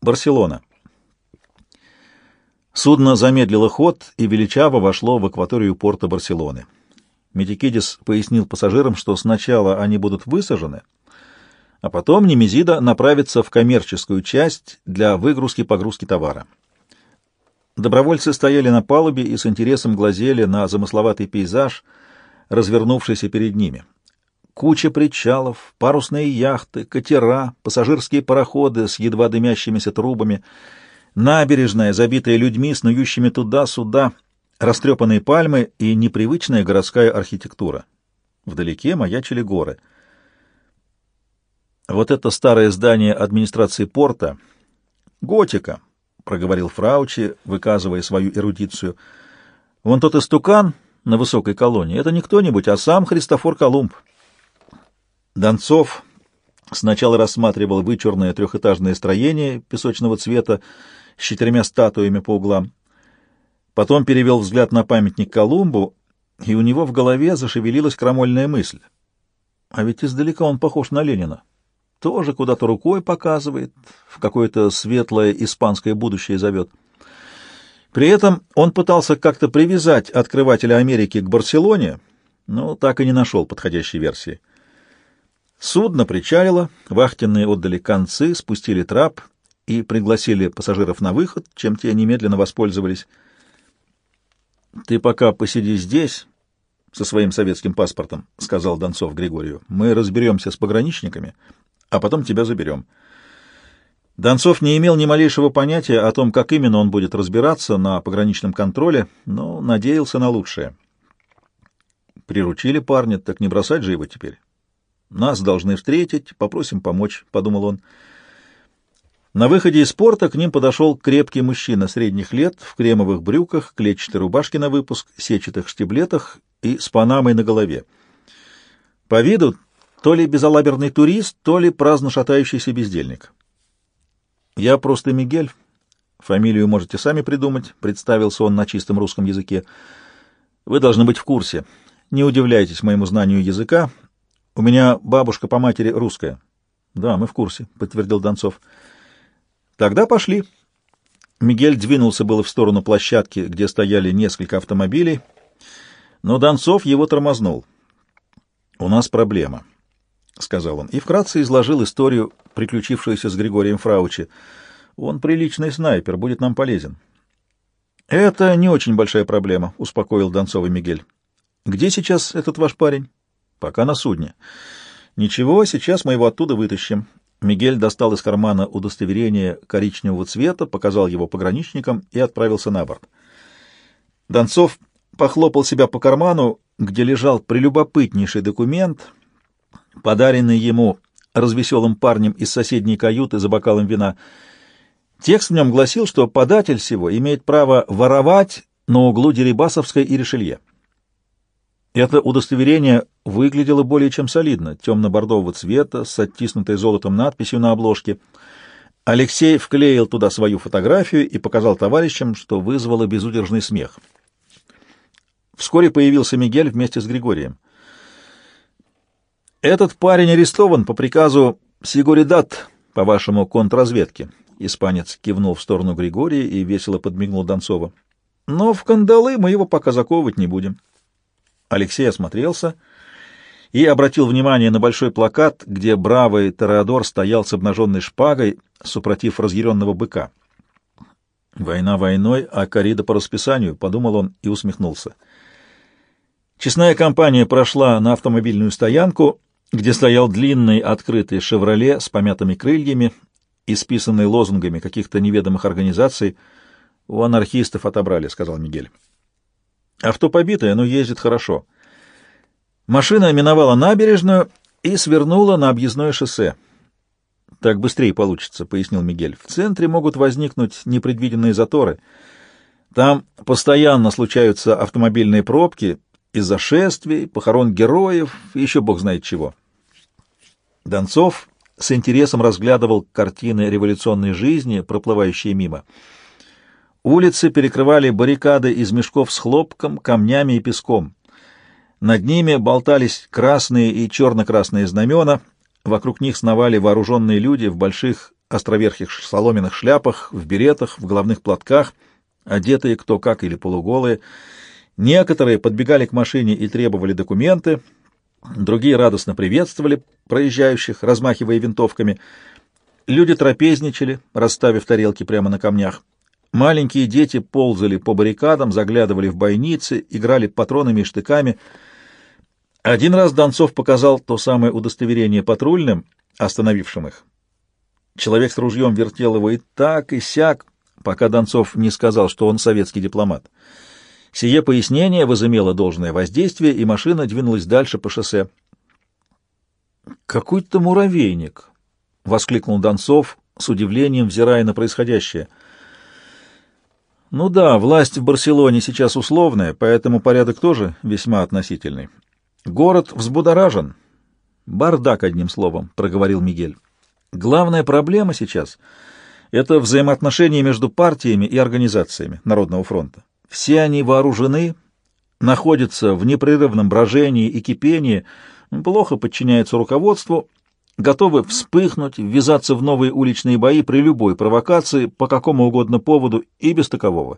Барселона. Судно замедлило ход и величаво вошло в акваторию порта Барселоны. Метикидис пояснил пассажирам, что сначала они будут высажены, а потом Немезида направится в коммерческую часть для выгрузки-погрузки товара. Добровольцы стояли на палубе и с интересом глазели на замысловатый пейзаж, развернувшийся перед ними. Куча причалов, парусные яхты, катера, пассажирские пароходы с едва дымящимися трубами, набережная, забитая людьми, снующими туда-сюда, растрепанные пальмы и непривычная городская архитектура. Вдалеке маячили горы. «Вот это старое здание администрации порта. Готика», — проговорил Фраучи, выказывая свою эрудицию. «Вон тот истукан на высокой колонне — это не кто-нибудь, а сам Христофор Колумб». Донцов сначала рассматривал вычурное трехэтажное строение песочного цвета с 4 статуями по углам. Потом перевел взгляд на памятник Колумбу, и у него в голове зашевелилась крамольная мысль. А ведь издалека он похож на Ленина. Тоже куда-то рукой показывает, в какое-то светлое испанское будущее зовет. При этом он пытался как-то привязать открывателя Америки к Барселоне, но так и не нашел подходящей версии. Судно причалило, вахтенные отдали концы, спустили трап и пригласили пассажиров на выход, чем те немедленно воспользовались. «Ты пока посиди здесь со своим советским паспортом», — сказал Донцов Григорию. «Мы разберемся с пограничниками, а потом тебя заберем». Донцов не имел ни малейшего понятия о том, как именно он будет разбираться на пограничном контроле, но надеялся на лучшее. «Приручили парня, так не бросать же его теперь. Нас должны встретить, попросим помочь», — подумал он. На выходе из порта к ним подошел крепкий мужчина средних лет в кремовых брюках, клетчатой рубашке на выпуск, сетчатых штиблетах и с панамой на голове. По виду то ли безалаберный турист, то ли праздно шатающийся бездельник. «Я просто Мигель. Фамилию можете сами придумать», — представился он на чистом русском языке. «Вы должны быть в курсе. Не удивляйтесь моему знанию языка. У меня бабушка по матери русская». «Да, мы в курсе», — подтвердил Донцов. «Тогда пошли». Мигель двинулся было в сторону площадки, где стояли несколько автомобилей, но Донцов его тормознул. «У нас проблема», — сказал он, и вкратце изложил историю, приключившуюся с Григорием Фраучи. «Он приличный снайпер, будет нам полезен». «Это не очень большая проблема», — успокоил Донцова Мигель. «Где сейчас этот ваш парень?» «Пока на судне». «Ничего, сейчас мы его оттуда вытащим». Мигель достал из кармана удостоверение коричневого цвета, показал его пограничникам и отправился на борт. Донцов похлопал себя по карману, где лежал прелюбопытнейший документ, подаренный ему развеселым парнем из соседней каюты за бокалом вина. Текст в нем гласил, что податель сего имеет право воровать на углу Дерибасовской и Ришелье. Это удостоверение выглядело более чем солидно, темно-бордового цвета, с оттиснутой золотом надписью на обложке. Алексей вклеил туда свою фотографию и показал товарищам, что вызвало безудержный смех. Вскоре появился Мигель вместе с Григорием. «Этот парень арестован по приказу Сигуридат, по вашему контрразведке», — испанец кивнул в сторону Григория и весело подмигнул Донцова. «Но в кандалы мы его пока заковывать не будем». Алексей осмотрелся и обратил внимание на большой плакат, где бравый Тореадор стоял с обнаженной шпагой, супротив разъяренного быка. «Война войной, а коррида по расписанию», — подумал он и усмехнулся. Честная компания прошла на автомобильную стоянку, где стоял длинный открытый «Шевроле» с помятыми крыльями, исписанный лозунгами каких-то неведомых организаций. «У анархистов отобрали», — сказал Мигель. «Авто побитое, но ездит хорошо». Машина миновала набережную и свернула на объездное шоссе. «Так быстрее получится», — пояснил Мигель. «В центре могут возникнуть непредвиденные заторы. Там постоянно случаются автомобильные пробки из-за шествий, похорон героев и еще бог знает чего». Донцов с интересом разглядывал картины революционной жизни, проплывающие мимо. Улицы перекрывали баррикады из мешков с хлопком, камнями и песком. Над ними болтались красные и черно-красные знамена, вокруг них сновали вооруженные люди в больших островерхих соломенных шляпах, в беретах, в головных платках, одетые кто как или полуголые. Некоторые подбегали к машине и требовали документы, другие радостно приветствовали проезжающих, размахивая винтовками. Люди трапезничали, расставив тарелки прямо на камнях. Маленькие дети ползали по баррикадам, заглядывали в бойницы, играли патронами и штыками. Один раз Донцов показал то самое удостоверение патрульным, остановившим их. Человек с ружьем вертел его и так, и сяк, пока Донцов не сказал, что он советский дипломат. Сие пояснение возымело должное воздействие, и машина двинулась дальше по шоссе. «Какой-то муравейник!» — воскликнул Донцов, с удивлением взирая на происходящее. «Ну да, власть в Барселоне сейчас условная, поэтому порядок тоже весьма относительный. Город взбудоражен. Бардак, одним словом», — проговорил Мигель. «Главная проблема сейчас — это взаимоотношения между партиями и организациями Народного фронта. Все они вооружены, находятся в непрерывном брожении и кипении, плохо подчиняются руководству, готовы вспыхнуть, ввязаться в новые уличные бои при любой провокации, по какому угодно поводу и без такового.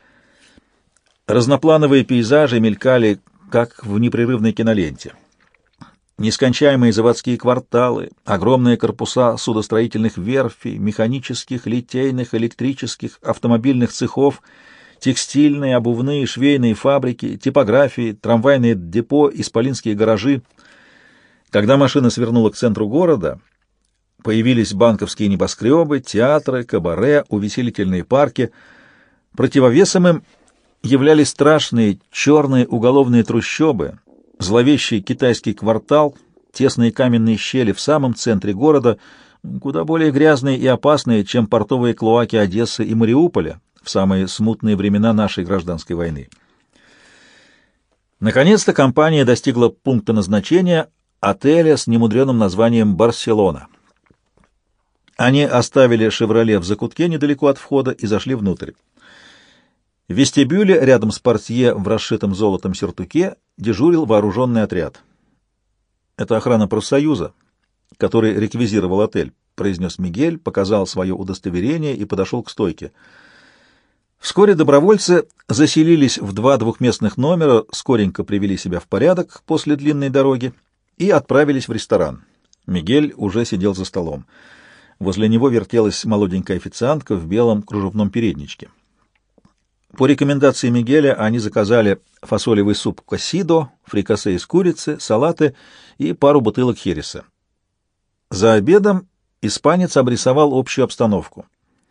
Разноплановые пейзажи мелькали, как в непрерывной киноленте. Нескончаемые заводские кварталы, огромные корпуса судостроительных верфей, механических, литейных, электрических, автомобильных цехов, текстильные, обувные, швейные фабрики, типографии, трамвайные депо, исполинские гаражи. Когда машина свернула к центру города, появились банковские небоскребы, театры, кабаре, увеселительные парки. Противовесом им являлись страшные черные уголовные трущобы, зловещий китайский квартал, тесные каменные щели в самом центре города, куда более грязные и опасные, чем портовые клоаки Одессы и Мариуполя в самые смутные времена нашей гражданской войны. Наконец-то компания достигла пункта назначения — отеля с немудреным названием «Барселона». Они оставили «Шевроле» в закутке недалеко от входа и зашли внутрь. В вестибюле, рядом с портье в расшитом золотом сюртуке, дежурил вооруженный отряд. «Это охрана профсоюза, который реквизировал отель», — произнес Мигель, показал свое удостоверение и подошел к стойке. Вскоре добровольцы заселились в 2 двухместных номера, скоренько привели себя в порядок после длинной дороги и отправились в ресторан. Мигель уже сидел за столом. Возле него вертелась молоденькая официантка в белом кружевном передничке. По рекомендации Мигеля они заказали фасолевый суп косидо, фрикасе из курицы, салаты и пару бутылок хереса. За обедом испанец обрисовал общую обстановку.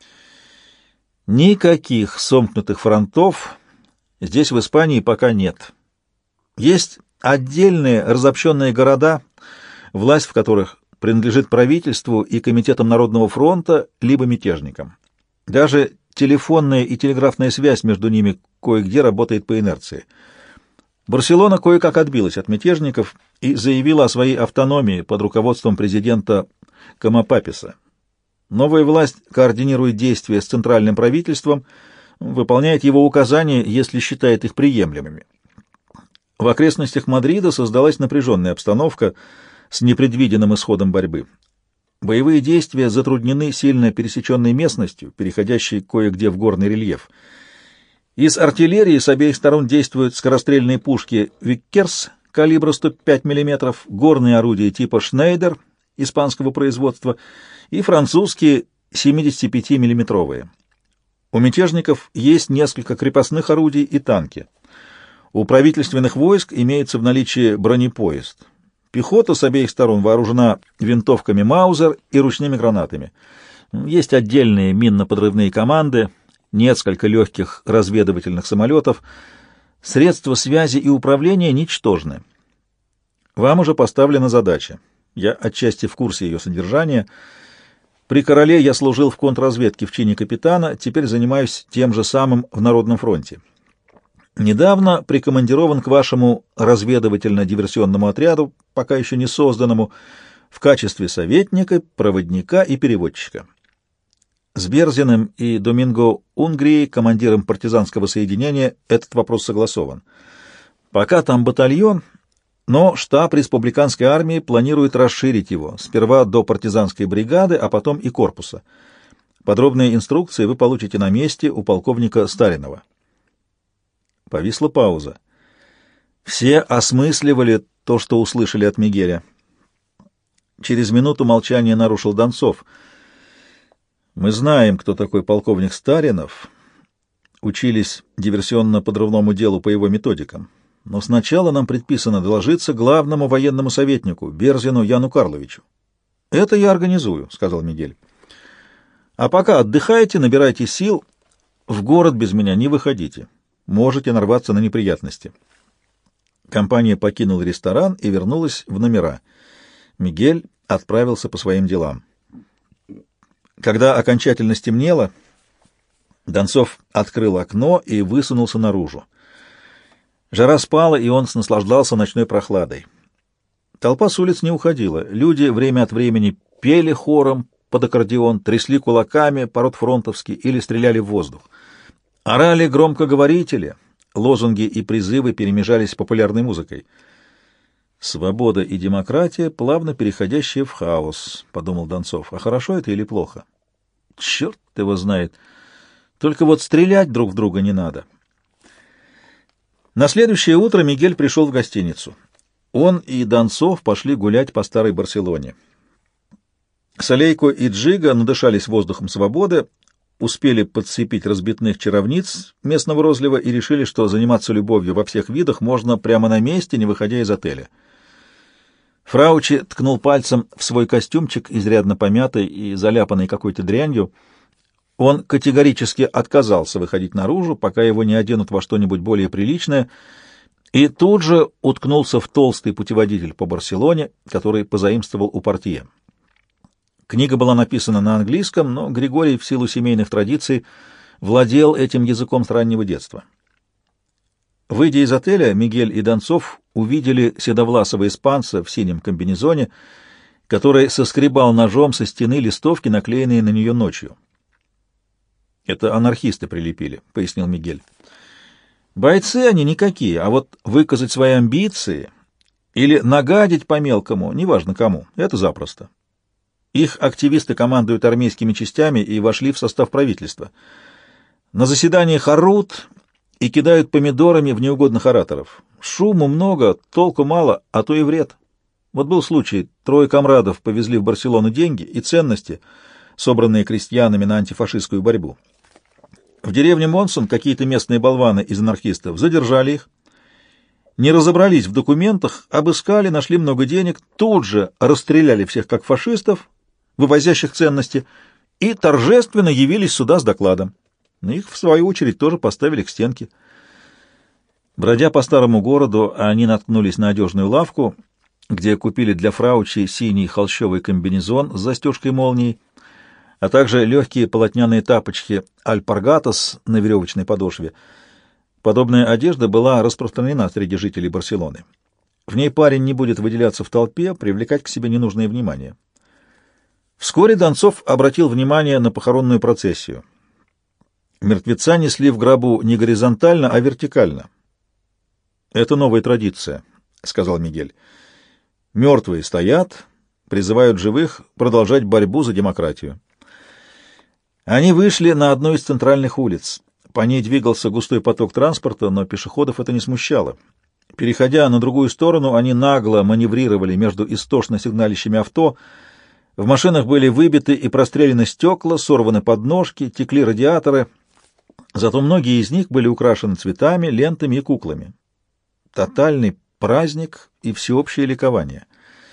Никаких сомкнутых фронтов здесь в Испании пока нет. Есть отдельные разобщенные города, власть в которых принадлежит правительству и комитетам Народного фронта, либо мятежникам. Даже телефонная и телеграфная связь между ними кое-где работает по инерции. Барселона кое-как отбилась от мятежников и заявила о своей автономии под руководством президента Комопаписа. Новая власть координирует действия с центральным правительством, выполняет его указания, если считает их приемлемыми. В окрестностях Мадрида создалась напряженная обстановка с непредвиденным исходом борьбы. Боевые действия затруднены сильно пересеченной местностью, переходящей кое-где в горный рельеф. Из артиллерии с обеих сторон действуют скорострельные пушки «Виккерс» калибра 105 мм, горные орудия типа «Шнейдер» испанского производства и французские 75 миллиметровые. У мятежников есть несколько крепостных орудий и танки. У правительственных войск имеется в наличии бронепоезд. Пехота с обеих сторон вооружена винтовками «Маузер» и ручными гранатами. Есть отдельные минно-подрывные команды, несколько легких разведывательных самолетов. Средства связи и управления ничтожны. Вам уже поставлена задача. Я отчасти в курсе ее содержания. При короле я служил в контрразведке в чине капитана, теперь занимаюсь тем же самым в Народном фронте. Недавно прикомандирован к вашему разведывательно-диверсионному отряду, пока еще не созданному, в качестве советника, проводника и переводчика. С Берзиным и Доминго Унгрией, командиром партизанского соединения, этот вопрос согласован. Пока там батальон, Но штаб республиканской армии планирует расширить его, сперва до партизанской бригады, а потом и корпуса. Подробные инструкции вы получите на месте у полковника Старинова. Повисла пауза. Все осмысливали то, что услышали от Мигеля. Через минуту молчание нарушил Донцов. «Мы знаем, кто такой полковник Старинов. Учились диверсионно-подрывному делу по его методикам. Но сначала нам предписано доложиться главному военному советнику, Берзину Яну Карловичу». «Это я организую», — сказал Мигель. «А пока отдыхайте, набирайте сил. В город без меня не выходите. Можете нарваться на неприятности». Компания покинула ресторан и вернулась в номера. Мигель отправился по своим делам. Когда окончательно стемнело, Донцов открыл окно и высунулся наружу. Жара спала, и он наслаждался ночной прохладой. Толпа с улиц не уходила. Люди время от времени пели хором под аккордеон, трясли кулаками по-ротфронтовски или стреляли в воздух. Орали громкоговорители, лозунги и призывы перемежались с популярной музыкой. «Свобода и демократия, плавно переходящие в хаос», — подумал Донцов. «А хорошо это или плохо? Черт его знает. Только вот стрелять друг в друга не надо». На следующее утро Мигель пришел в гостиницу. Он и Донцов пошли гулять по старой Барселоне. Солейко и Джига надышались воздухом свободы, успели подцепить разбитных чаровниц местного розлива и решили, что заниматься любовью во всех видах можно прямо на месте, не выходя из отеля. Фраучи ткнул пальцем в свой костюмчик, изрядно помятый и заляпанный какой-то дрянью. Он категорически отказался выходить наружу, пока его не оденут во что-нибудь более приличное, и тут же уткнулся в толстый путеводитель по Барселоне, который позаимствовал у портье. Книга была написана на английском, но Григорий в силу семейных традиций владел этим языком с раннего детства. Выйдя из отеля, Мигель и Донцов увидели седовласого испанца в синем комбинезоне, который соскребал ножом со стены листовки, наклеенные на нее ночью. «Это анархисты прилепили», — пояснил Мигель. «Бойцы они никакие, а вот выказать свои амбиции или нагадить по-мелкому, неважно кому, это запросто. Их активисты командуют армейскими частями и вошли в состав правительства. На заседаниях орут и кидают помидорами в неугодных ораторов. Шуму много, толку мало, а то и вред. Вот был случай, 3 комрадов повезли в Барселону деньги и ценности, собранные крестьянами на антифашистскую борьбу. В деревне Монсон какие-то местные болваны из анархистов задержали их, не разобрались в документах, обыскали, нашли много денег, тут же расстреляли всех как фашистов, вывозящих ценности, и торжественно явились сюда с докладом. Их, в свою очередь, тоже поставили к стенке. Бродя по старому городу, они наткнулись на одежную лавку, где купили для Фраучи синий холщовый комбинезон с застежкой-молнией, а также легкие полотняные тапочки «Альпаргатос» на веревочной подошве. Подобная одежда была распространена среди жителей Барселоны. В ней парень не будет выделяться в толпе, привлекать к себе ненужное внимание. Вскоре Донцов обратил внимание на похоронную процессию. Мертвеца несли в гробу не горизонтально, а вертикально. «Это новая традиция», — сказал Мигель. «Мертвые стоят, призывают живых продолжать борьбу за демократию». Они вышли на одну из центральных улиц. По ней двигался густой поток транспорта, но пешеходов это не смущало. Переходя на другую сторону, они нагло маневрировали между истошно сигналящими авто. В машинах были выбиты и прострелены стекла, сорваны подножки, текли радиаторы. Зато многие из них были украшены цветами, лентами и куклами. Тотальный праздник и всеобщее ликование.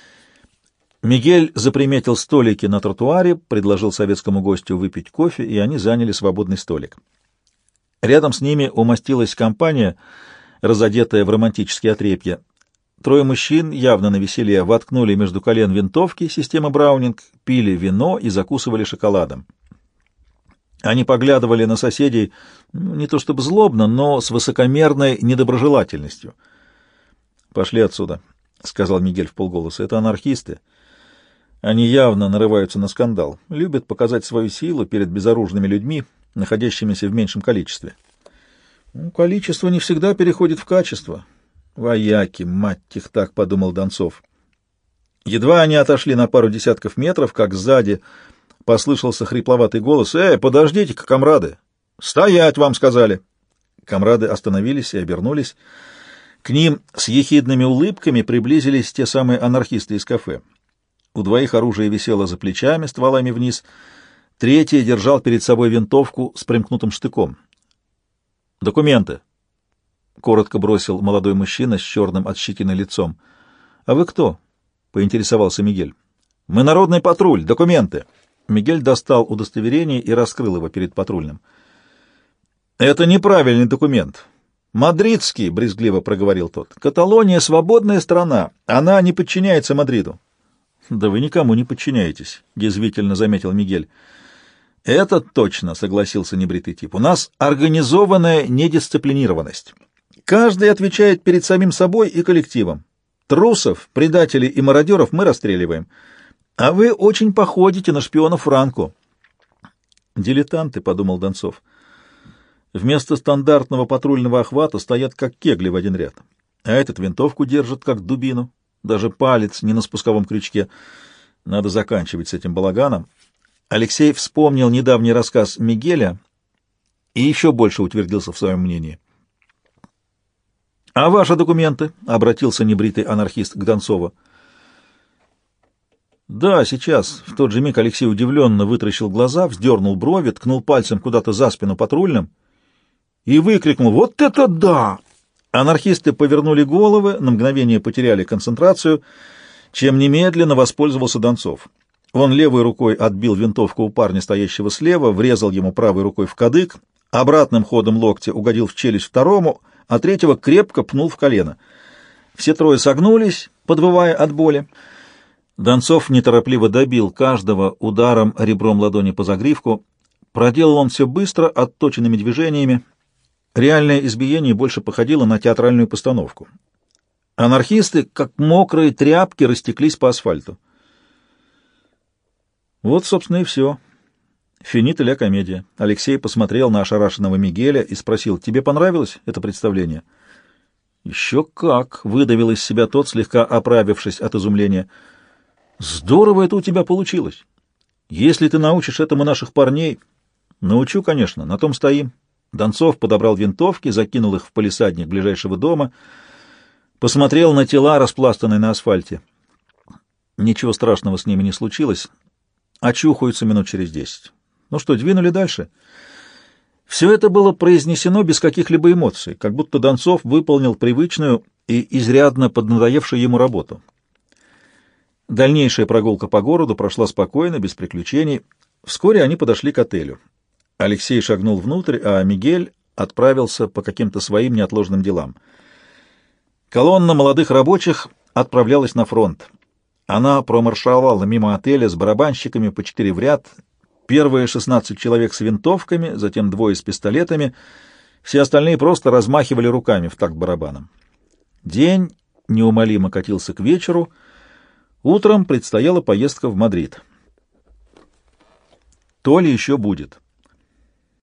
Мигель заприметил столики на тротуаре, предложил советскому гостю выпить кофе, и они заняли свободный столик. Рядом с ними умостилась компания, разодетая в романтические отрепья. 3 мужчин, явно на веселье, воткнули между колен винтовки системы Браунинг, пили вино и закусывали шоколадом. Они поглядывали на соседей не то чтобы злобно, но с высокомерной недоброжелательностью. «Пошли отсюда», — сказал Мигель вполголоса. «Это анархисты. Они явно нарываются на скандал, любят показать свою силу перед безоружными людьми, находящимися в меньшем количестве». «Количество не всегда переходит в качество. Вояки, мать их так, — подумал Донцов. Едва они отошли на пару десятков метров, как сзади послышался хрипловатый голос. Подождите-ка, комрады! Стоять, вам сказали!» Комрады остановились и обернулись. К ним с ехидными улыбками приблизились те самые анархисты из кафе. У двоих оружие висело за плечами, стволами вниз. Третий держал перед собой винтовку с примкнутым штыком. «Документы!» — коротко бросил молодой мужчина с черным от щетины лицом. «А вы кто?» — поинтересовался Мигель. «Мы народный патруль. Документы!» Мигель достал удостоверение и раскрыл его перед патрульным. «Это неправильный документ. Мадридский», — брезгливо проговорил тот. «Каталония — свободная страна. Она не подчиняется Мадриду». «Да вы никому не подчиняетесь», — язвительно заметил Мигель. «Это точно», — согласился небритый тип. «У нас организованная недисциплинированность. Каждый отвечает перед самим собой и коллективом. Трусов, предателей и мародеров мы расстреливаем. А вы очень походите на шпионов Франко». «Дилетанты», — подумал Донцов. «Вместо стандартного патрульного охвата стоят как кегли в один ряд. А этот винтовку держит как дубину. Даже палец не на спусковом крючке. Надо заканчивать с этим балаганом». Алексей вспомнил недавний рассказ Мигеля и еще больше утвердился в своем мнении. «А ваши документы?» — обратился небритый анархист к Донцову. «Да, сейчас». В тот же миг Алексей удивленно вытращил глаза, вздернул брови, ткнул пальцем куда-то за спину патрульным и выкрикнул: «Вот это да!». Анархисты повернули головы, на мгновение потеряли концентрацию, чем немедленно воспользовался Донцов. Он левой рукой отбил винтовку у парня, стоящего слева, врезал ему правой рукой в кадык, обратным ходом локтя угодил в челюсть второму, а третьего крепко пнул в колено. Все трое согнулись, подвывая от боли. Донцов неторопливо добил каждого ударом ребром ладони по загривку. Проделал он все быстро, отточенными движениями. Реальное избиение больше походило на театральную постановку. Анархисты, как мокрые тряпки, растеклись по асфальту. Вот, собственно, и все. Финита ля комедия. Алексей посмотрел на ошарашенного Мигеля и спросил: «Тебе понравилось это представление?» «Еще как!» — выдавил из себя тот, слегка оправившись от изумления. «Здорово это у тебя получилось! Если ты научишь этому наших парней...» «Научу, конечно, на том стоим». Донцов подобрал винтовки, закинул их в палисадник ближайшего дома, посмотрел на тела, распластанные на асфальте. Ничего страшного с ними не случилось. Очухаются минут через 10. Ну что, двинули дальше? Все это было произнесено без каких-либо эмоций, как будто Донцов выполнил привычную и изрядно поднадоевшую ему работу. Дальнейшая прогулка по городу прошла спокойно, без приключений. Вскоре они подошли к отелю. Алексей шагнул внутрь, а Мигель отправился по каким-то своим неотложным делам. Колонна молодых рабочих отправлялась на фронт. Она промаршировала мимо отеля с барабанщиками по 4 в ряд. Первые 16 человек с винтовками, затем 2 с пистолетами. Все остальные просто размахивали руками в такт барабаном. День неумолимо катился к вечеру. Утром предстояла поездка в Мадрид. То ли еще будет.